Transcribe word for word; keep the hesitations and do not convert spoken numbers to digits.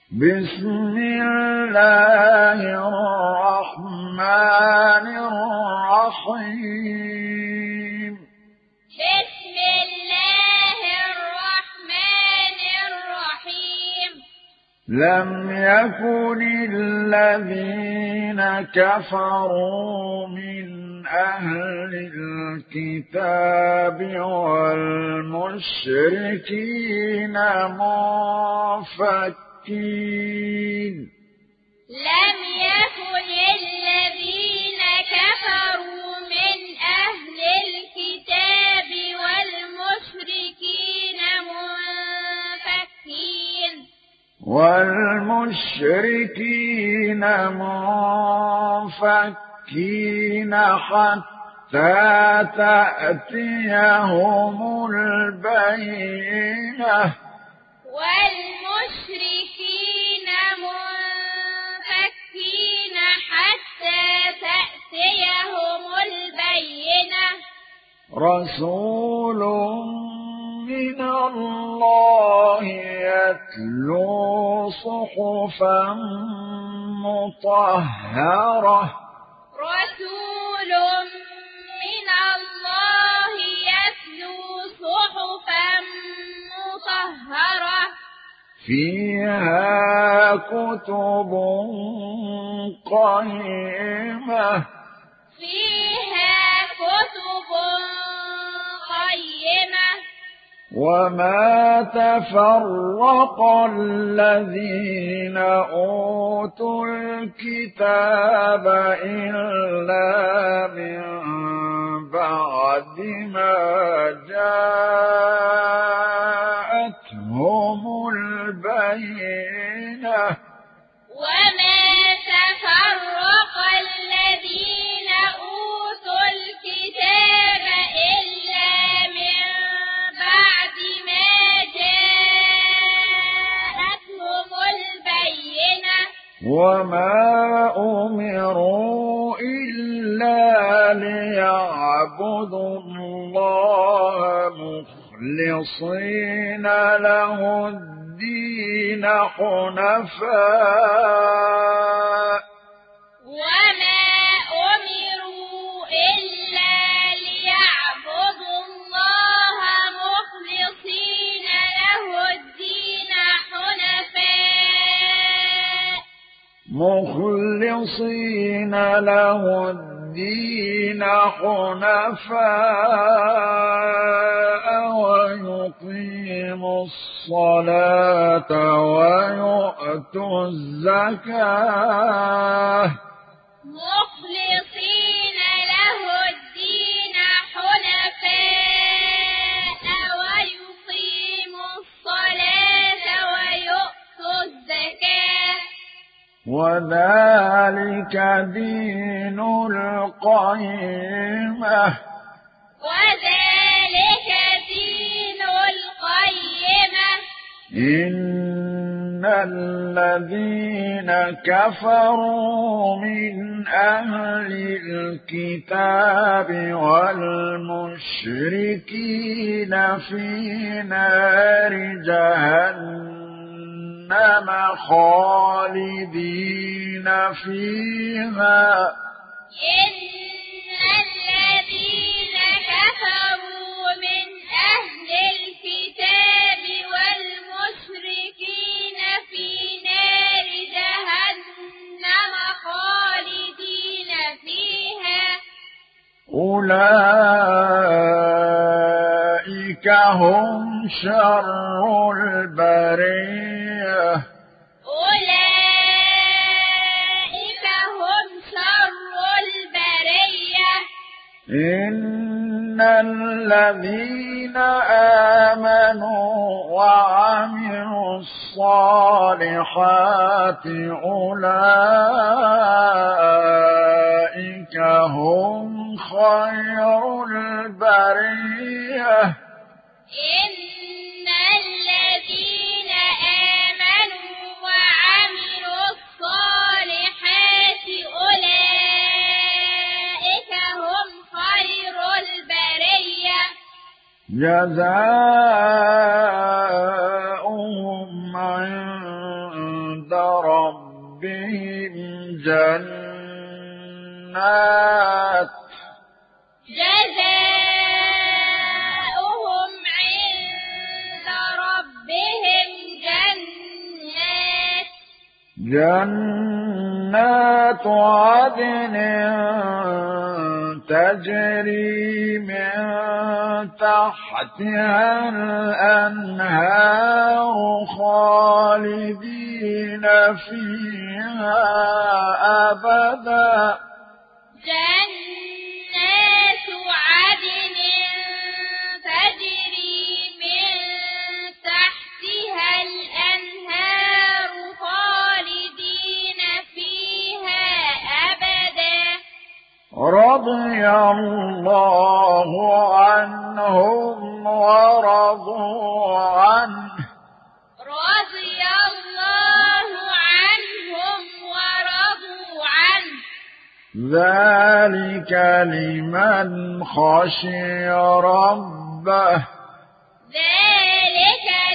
بسم الله الرحمن الرحيم بسم الله الرحمن الرحيم لم يكن الذين كفروا من أهل الكتاب والمشركين منفكين لم يكن الذين كفروا من أهل الكتاب والمشركين منفكين والمشركين منفكين حتى تأتيهم البينة والمشركين منفكين حتى تأتيهم البينة رسول من الله يتلو صحفا مطهرة رسول من الله يتلو صحفا مطهرة فيها كتب قيمة فيها كتب قيمة وما تفرق الذين أوتوا الكتاب إلا من بعد ما جاءتهم البينة وما تفرق الذين أوتوا الكتاب إلا من بعد ما جاءتهم البينة وما أمروا إلا ليعبدوا الله مخلصين له الدين حنفاء وما أمروا إلا ليعبدوا الله مخلصين له الدين حنفاء مخلصين له الدين حنفاء ويقيموا الصلاة ويؤتوا الزكاة مخلصين له الدين حنفاء ويقيموا الصلاة ويؤتوا الزكاة وذلك دين القيمة وذلك دين القيمة إن الذين كفروا من أهل الكتاب والمشركين في نار جهنم خالدين فيها إن الذين كفروا من أهل الكتاب والمشركين في نار جهنم خالدين فيها أولئك هم شر البرية أولئك هم شر البرية إن الذين آمنوا وعملوا الصالحات أولئك هم خير البرية إن الذين آمنوا وعملوا الصالحات أولئك هم خير البرية جزاؤهم عند ربهم جنات جزاؤهم عند ربهم جنات جنات عدن تجري من تحتها الأنهار خالدين فيها أبدا جنات عدن تجري من تحتها الأنهار خالدين فيها أبدا رضي الله عنهم ورضوا عنه رضي الله عنهم ورضوا عنه ذلك لمن خشي ربه ذلك